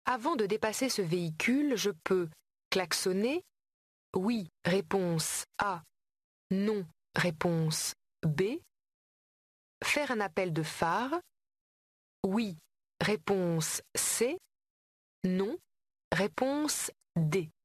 Avant de dépasser ce véhicule, je peux klaxonner. Oui, réponse A. Non, réponse B. Faire un appel de phare. Oui, réponse C. Non, réponse D.